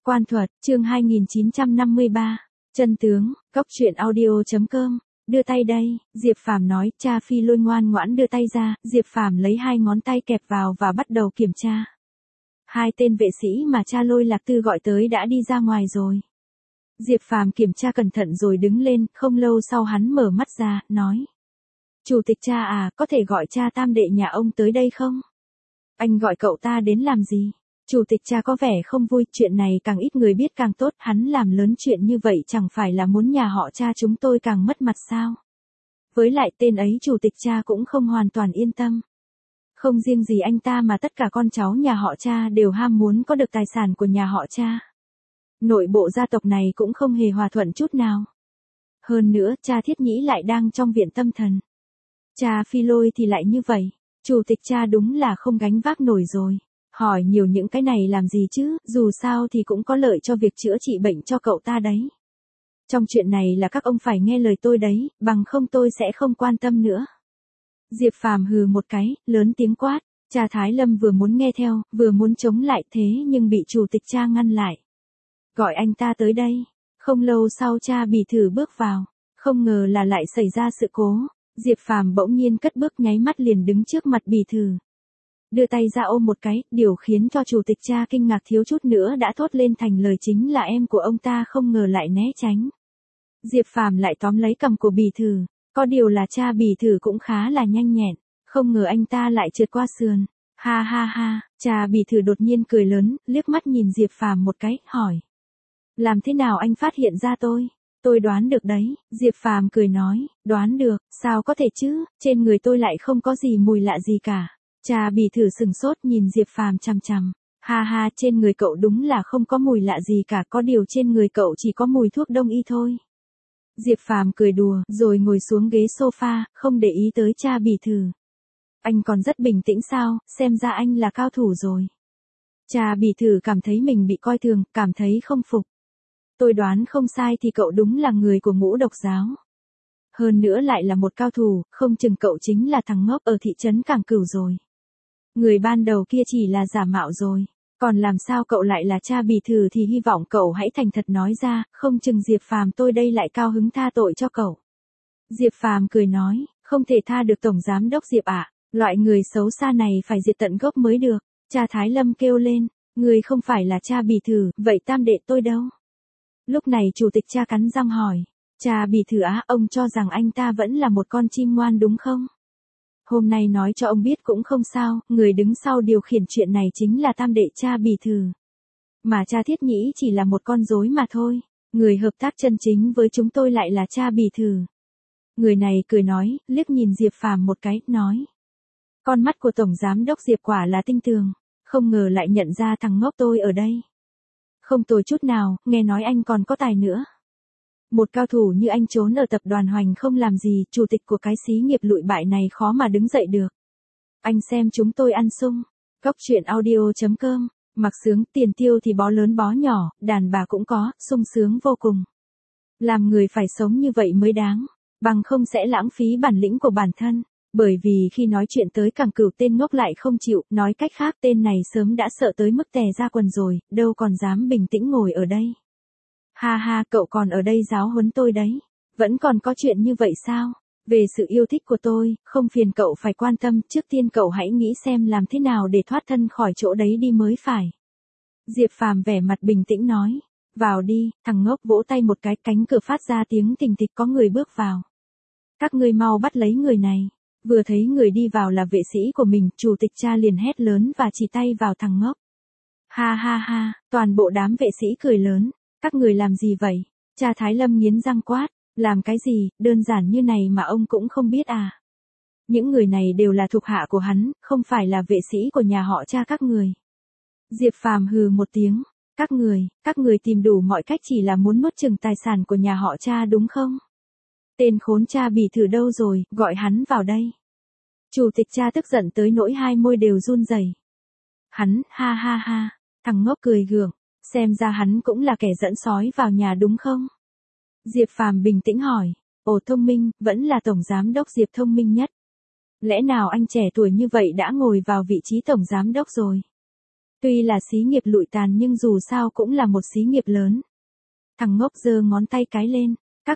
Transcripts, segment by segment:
Quan thuật, chương 2953. Chân tướng, Cốc truyện audio.com. Đưa tay đây, Diệp Phàm nói, cha Phi Lôi ngoan ngoãn đưa tay ra, Diệp Phàm lấy hai ngón tay kẹp vào và bắt đầu kiểm tra. Hai tên vệ sĩ mà cha Lôi Lạc Tư gọi tới đã đi ra ngoài rồi. Diệp Phàm kiểm tra cẩn thận rồi đứng lên, không lâu sau hắn mở mắt ra, nói. Chủ tịch cha à, có thể gọi cha tam đệ nhà ông tới đây không? Anh gọi cậu ta đến làm gì? Chủ tịch cha có vẻ không vui, chuyện này càng ít người biết càng tốt, hắn làm lớn chuyện như vậy chẳng phải là muốn nhà họ cha chúng tôi càng mất mặt sao? Với lại tên ấy chủ tịch cha cũng không hoàn toàn yên tâm. Không riêng gì anh ta mà tất cả con cháu nhà họ cha đều ham muốn có được tài sản của nhà họ cha. Nội bộ gia tộc này cũng không hề hòa thuận chút nào. Hơn nữa, cha Thiết Nhĩ lại đang trong viện tâm thần. Cha Phi Lôi thì lại như vậy, chủ tịch cha đúng là không gánh vác nổi rồi. Hỏi nhiều những cái này làm gì chứ, dù sao thì cũng có lợi cho việc chữa trị bệnh cho cậu ta đấy. Trong chuyện này là các ông phải nghe lời tôi đấy, bằng không tôi sẽ không quan tâm nữa. Diệp Phàm hừ một cái, lớn tiếng quát, cha Thái Lâm vừa muốn nghe theo, vừa muốn chống lại thế nhưng bị chủ tịch cha ngăn lại. Gọi anh ta tới đây. Không lâu sau cha Bỉ Thử bước vào, không ngờ là lại xảy ra sự cố. Diệp Phàm bỗng nhiên cất bước nháy mắt liền đứng trước mặt Bỉ Thử. Đưa tay ra ôm một cái, điều khiến cho chủ tịch cha kinh ngạc thiếu chút nữa đã thốt lên thành lời chính là em của ông ta không ngờ lại né tránh. Diệp Phàm lại tóm lấy cằm của Bỉ Thử, có điều là cha Bỉ Thử cũng khá là nhanh nhẹn, không ngờ anh ta lại trượt qua sườn. Ha ha ha, cha Bỉ Thử đột nhiên cười lớn, liếc mắt nhìn Diệp Phàm một cái, hỏi. Làm thế nào anh phát hiện ra tôi? Tôi đoán được đấy, Diệp Phàm cười nói, đoán được, sao có thể chứ, trên người tôi lại không có gì mùi lạ gì cả. Cha Bỉ Thử sừng sốt nhìn Diệp Phàm chằm chằm. Ha ha, trên người cậu đúng là không có mùi lạ gì cả, có điều trên người cậu chỉ có mùi thuốc đông y thôi. Diệp Phàm cười đùa, rồi ngồi xuống ghế sofa, không để ý tới cha Bỉ Thử. Anh còn rất bình tĩnh sao, xem ra anh là cao thủ rồi. Cha Bỉ Thử cảm thấy mình bị coi thường, cảm thấy không phục. Tôi đoán không sai thì cậu đúng là người của Ngũ Độc giáo. Hơn nữa lại là một cao thủ, không chừng cậu chính là thằng ngốc ở thị trấn Cảng Cửu rồi. Người ban đầu kia chỉ là giả mạo rồi. Còn làm sao cậu lại là cha Bỉ Thử thì hy vọng cậu hãy thành thật nói ra, không chừng Diệp Phàm tôi đây lại cao hứng tha tội cho cậu. Diệp Phàm cười nói, không thể tha được Tổng Giám Đốc Diệp ạ, loại người xấu xa này phải diệt tận gốc mới được. Cha Thái Lâm kêu lên, người không phải là cha Bỉ Thử, vậy tam đệ tôi đâu? Lúc này chủ tịch cha cắn răng hỏi, cha Bỉ Thử á, ông cho rằng anh ta vẫn là một con chim ngoan đúng không? Hôm nay nói cho ông biết cũng không sao, người đứng sau điều khiển chuyện này chính là tam đệ cha Bỉ Thử. Mà cha Thiết Nhĩ chỉ là một con rối mà thôi, người hợp tác chân chính với chúng tôi lại là cha Bỉ Thử. Người này cười nói, liếc nhìn Diệp Phàm một cái, nói. Con mắt của Tổng Giám Đốc Diệp quả là tinh tường, không ngờ lại nhận ra thằng ngốc tôi ở đây. Không tồi chút nào, nghe nói anh còn có tài nữa. Một cao thủ như anh trốn ở tập đoàn Hoành không làm gì, chủ tịch của cái xí nghiệp lụi bại này khó mà đứng dậy được. Anh xem chúng tôi ăn sung. Cốc truyện audio.com. Mặc sướng, tiền tiêu thì bó lớn bó nhỏ, đàn bà cũng có, sung sướng vô cùng. Làm người phải sống như vậy mới đáng, bằng không sẽ lãng phí bản lĩnh của bản thân. Bởi vì khi nói chuyện tới Cảng Cửu tên ngốc lại không chịu, nói cách khác tên này sớm đã sợ tới mức tè ra quần rồi, đâu còn dám bình tĩnh ngồi ở đây. Ha ha, cậu còn ở đây giáo huấn tôi đấy. Vẫn còn có chuyện như vậy sao? Về sự yêu thích của tôi, không phiền cậu phải quan tâm, trước tiên cậu hãy nghĩ xem làm thế nào để thoát thân khỏi chỗ đấy đi mới phải. Diệp Phàm vẻ mặt bình tĩnh nói, vào đi, thằng ngốc vỗ tay một cái, cánh cửa phát ra tiếng thình thịch, có người bước vào. Các ngươi mau bắt lấy người này. Vừa thấy người đi vào là vệ sĩ của mình, chủ tịch cha liền hét lớn và chỉ tay vào thằng ngốc. Ha ha ha, toàn bộ đám vệ sĩ cười lớn. Các người làm gì vậy? Cha Thái Lâm nghiến răng quát, làm cái gì, đơn giản như này mà ông cũng không biết à? Những người này đều là thuộc hạ của hắn, không phải là vệ sĩ của nhà họ cha các người. Diệp Phàm hừ một tiếng, các người tìm đủ mọi cách chỉ là muốn nuốt chửng tài sản của nhà họ cha đúng không? Tên khốn cha Bỉ Thử đâu rồi, gọi hắn vào đây. Chủ tịch cha tức giận tới nỗi hai môi đều run rẩy. Hắn, ha ha ha, thằng ngốc cười gượng. Xem ra hắn cũng là kẻ dẫn sói vào nhà đúng không? Diệp Phàm bình tĩnh hỏi, ồ thông minh, vẫn là Tổng Giám Đốc Diệp thông minh nhất. Lẽ nào anh trẻ tuổi như vậy đã ngồi vào vị trí Tổng Giám Đốc rồi? Tuy là xí nghiệp lụi tàn nhưng dù sao cũng là một xí nghiệp lớn. Thằng ngốc giơ ngón tay cái lên.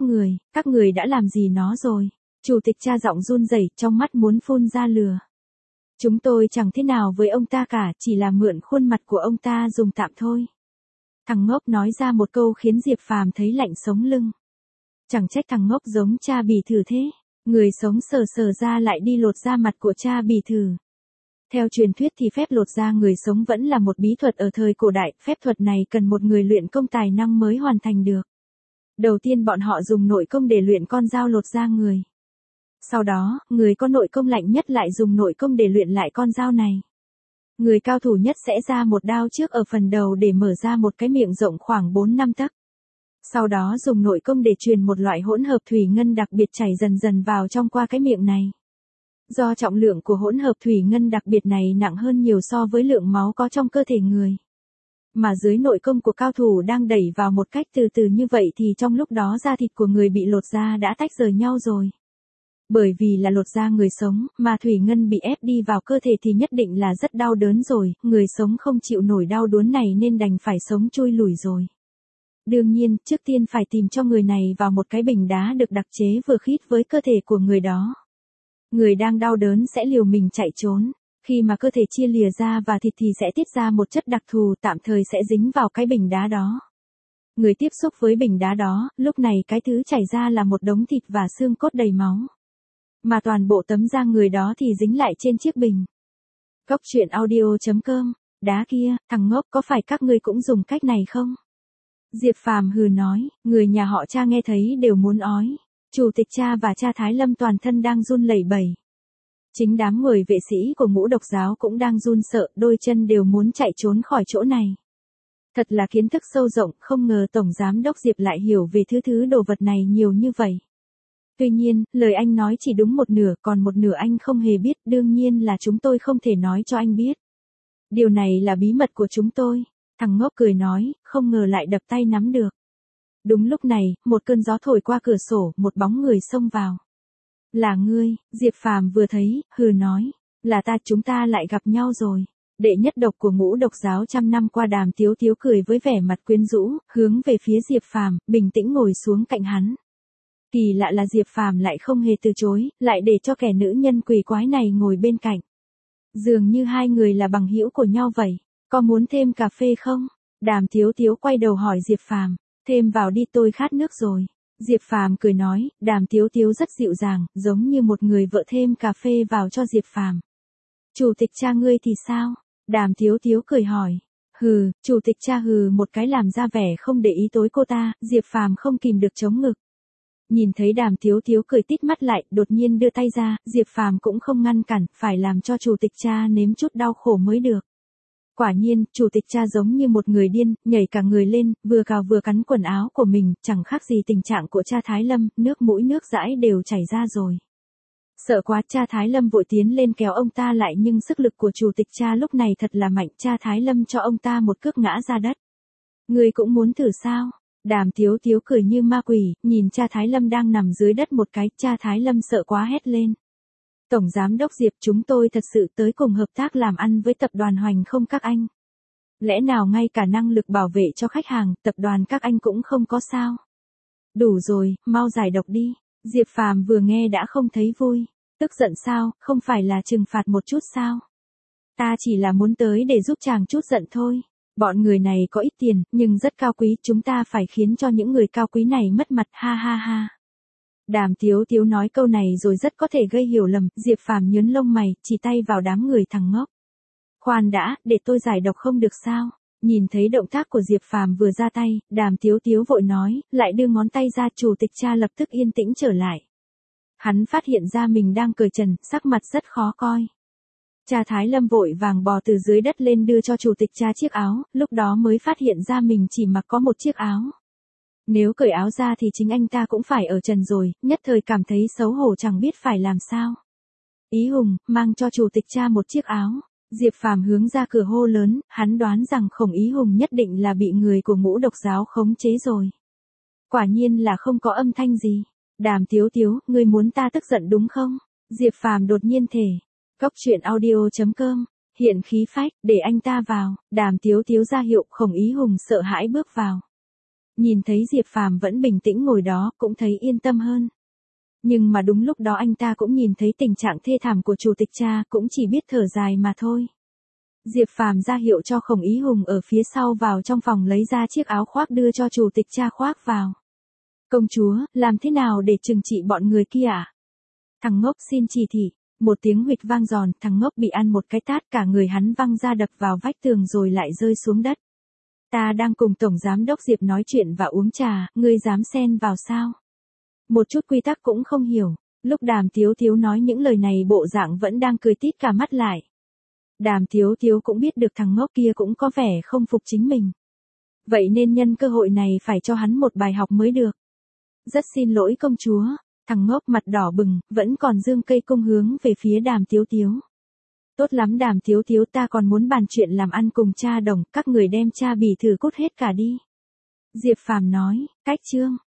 Các người đã làm gì nó rồi? Chủ tịch cha giọng run rẩy, trong mắt muốn phun ra lửa. Chúng tôi chẳng thế nào với ông ta cả, chỉ là mượn khuôn mặt của ông ta dùng tạm thôi. Thằng ngốc nói ra một câu khiến Diệp Phàm thấy lạnh sống lưng. Chẳng trách thằng ngốc giống cha bì thử thế. Người sống sờ sờ ra lại đi lột da mặt của cha bì thử. Theo truyền thuyết thì phép lột da người sống vẫn là một bí thuật ở thời cổ đại, phép thuật này cần một người luyện công tài năng mới hoàn thành được. Đầu tiên bọn họ dùng nội công để luyện con dao lột da người. Sau đó, người có nội công lạnh nhất lại dùng nội công để luyện lại con dao này. Người cao thủ nhất sẽ ra một đao trước ở phần đầu để mở ra một cái miệng rộng khoảng 4-5 tấc. Sau đó dùng nội công để truyền một loại hỗn hợp thủy ngân đặc biệt chảy dần dần vào trong qua cái miệng này. Do trọng lượng của hỗn hợp thủy ngân đặc biệt này nặng hơn nhiều so với lượng máu có trong cơ thể người. Mà dưới nội công của cao thủ đang đẩy vào một cách từ từ như vậy thì trong lúc đó da thịt của người bị lột da đã tách rời nhau rồi. Bởi vì là lột da người sống, mà thủy ngân bị ép đi vào cơ thể thì nhất định là rất đau đớn rồi, người sống không chịu nổi đau đớn này nên đành phải sống chui lủi rồi. Đương nhiên, trước tiên phải tìm cho người này vào một cái bình đá được đặc chế vừa khít với cơ thể của người đó. Người đang đau đớn sẽ liều mình chạy trốn. Khi mà cơ thể chia lìa da và thịt thì sẽ tiết ra một chất đặc thù tạm thời sẽ dính vào cái bình đá đó. Người tiếp xúc với bình đá đó, lúc này cái thứ chảy ra là một đống thịt và xương cốt đầy máu. Mà toàn bộ tấm da người đó thì dính lại trên chiếc bình. Cốc truyện audio.com. Đá kia, thằng ngốc, có phải các ngươi cũng dùng cách này không? Diệp Phàm hừ nói, người nhà họ Cha nghe thấy đều muốn ói. Chủ tịch Cha và cha Thái Lâm toàn thân đang run lẩy bẩy. Chính đám người vệ sĩ của Ngũ Độc giáo cũng đang run sợ, đôi chân đều muốn chạy trốn khỏi chỗ này. Thật là kiến thức sâu rộng, không ngờ Tổng Giám đốc Diệp lại hiểu về thứ đồ vật này nhiều như vậy. Tuy nhiên, lời anh nói chỉ đúng một nửa, còn một nửa anh không hề biết, đương nhiên là chúng tôi không thể nói cho anh biết. Điều này là bí mật của chúng tôi. Thằng ngốc cười nói, không ngờ lại đập tay nắm được. Đúng lúc này, một cơn gió thổi qua cửa sổ, một bóng người xông vào. Là ngươi, Diệp Phàm vừa thấy, hừ nói, là ta, chúng ta lại gặp nhau rồi. Đệ nhất độc của Ngũ Độc giáo trăm năm qua, Đàm Tiếu Tiếu cười với vẻ mặt quyến rũ, hướng về phía Diệp Phàm, bình tĩnh ngồi xuống cạnh hắn. Kỳ lạ là Diệp Phàm lại không hề từ chối, lại để cho kẻ nữ nhân quỷ quái này ngồi bên cạnh. Dường như hai người là bằng hữu của nhau vậy. Có muốn thêm cà phê không? Đàm Tiếu Tiếu quay đầu hỏi Diệp Phàm, thêm vào đi, tôi khát nước rồi. Diệp Phàm cười nói, Đàm Tiếu Tiếu rất dịu dàng, giống như một người vợ thêm cà phê vào cho Diệp Phàm. Chủ tịch Cha ngươi thì sao? Đàm Tiếu Tiếu cười hỏi. Hừ, Chủ tịch Cha hừ một cái làm ra vẻ không để ý tới cô ta, Diệp Phàm không kìm được chống ngực. Nhìn thấy Đàm Tiếu Tiếu cười tít mắt lại, đột nhiên đưa tay ra, Diệp Phàm cũng không ngăn cản, phải làm cho Chủ tịch Cha nếm chút đau khổ mới được. Quả nhiên, Chủ tịch Cha giống như một người điên, nhảy cả người lên, vừa cào vừa cắn quần áo của mình, chẳng khác gì tình trạng của cha Thái Lâm, nước mũi nước dãi đều chảy ra rồi. Sợ quá, cha Thái Lâm vội tiến lên kéo ông ta lại, nhưng sức lực của Chủ tịch Cha lúc này thật là mạnh, cha Thái Lâm cho ông ta một cước ngã ra đất. Ngươi cũng muốn thử sao? Đàm Tiếu Tiếu cười như ma quỷ, nhìn cha Thái Lâm đang nằm dưới đất một cái, cha Thái Lâm sợ quá hét lên. Tổng Giám đốc Diệp, chúng tôi thật sự tới cùng hợp tác làm ăn với tập đoàn Hoành không các anh? Lẽ nào ngay cả năng lực bảo vệ cho khách hàng, tập đoàn các anh cũng không có sao? Đủ rồi, mau giải độc đi. Diệp Phàm vừa nghe đã không thấy vui. Tức giận sao, không phải là trừng phạt một chút sao? Ta chỉ là muốn tới để giúp chàng chút giận thôi. Bọn người này có ít tiền, nhưng rất cao quý, chúng ta phải khiến cho những người cao quý này mất mặt, ha ha ha. Đàm Tiếu Tiếu nói câu này rồi rất có thể gây hiểu lầm, Diệp Phàm nhướng lông mày, chỉ tay vào đám người thằng ngốc. Khoan đã, để tôi giải độc không được sao? Nhìn thấy động tác của Diệp Phàm vừa ra tay, Đàm Tiếu Tiếu vội nói, lại đưa ngón tay ra, Chủ tịch Cha lập tức yên tĩnh trở lại. Hắn phát hiện ra mình đang cởi trần, sắc mặt rất khó coi. Cha Thái Lâm vội vàng bò từ dưới đất lên đưa cho Chủ tịch Cha chiếc áo, lúc đó mới phát hiện ra mình chỉ mặc có một chiếc áo. Nếu cởi áo ra thì chính anh ta cũng phải ở trần rồi, nhất thời cảm thấy xấu hổ chẳng biết phải làm sao. Ý Hùng, mang cho Chủ tịch Cha một chiếc áo. Diệp Phàm hướng ra cửa hô lớn, hắn đoán rằng Khổng Ý Hùng nhất định là bị người của Ngũ Độc giáo khống chế rồi. Quả nhiên là không có âm thanh gì. Đàm Tiếu Tiếu, ngươi muốn ta tức giận đúng không? Diệp Phàm đột nhiên thề. Cốc truyện audio.com Hiện khí phách, để anh ta vào, Đàm Tiếu Tiếu ra hiệu. Khổng Ý Hùng sợ hãi bước vào. Nhìn thấy Diệp Phàm vẫn bình tĩnh ngồi đó, cũng thấy yên tâm hơn. Nhưng mà đúng lúc đó anh ta cũng nhìn thấy tình trạng thê thảm của chủ tịch Cha, cũng chỉ biết thở dài mà thôi. Diệp Phàm ra hiệu cho Khổng Ý Hùng ở phía sau vào trong phòng lấy ra chiếc áo khoác đưa cho chủ tịch Cha khoác vào. Công chúa, làm thế nào để trừng trị bọn người kia ạ? Thằng ngốc xin chỉ thị. Một tiếng huỵch vang giòn, thằng ngốc bị ăn một cái tát, cả người hắn văng ra đập vào vách tường rồi lại rơi xuống đất. Ta đang cùng Tổng Giám đốc Diệp nói chuyện và uống trà, ngươi dám xen vào sao? Một chút quy tắc cũng không hiểu. Lúc Đàm Tiếu Tiếu nói những lời này bộ dạng vẫn đang cười tít cả mắt lại. Đàm Tiếu Tiếu cũng biết được thằng ngốc kia cũng có vẻ không phục chính mình. Vậy nên nhân cơ hội này phải cho hắn một bài học mới được. Rất xin lỗi công chúa. Thằng ngốc mặt đỏ bừng, vẫn còn giương cây cung hướng về phía Đàm Tiếu Tiếu. Tốt lắm Đàm Tiếu Tiếu, ta còn muốn bàn chuyện làm ăn cùng cha Đồng, các người đem cha Bỉ thử cút hết cả đi. Diệp Phàm nói, cách chương.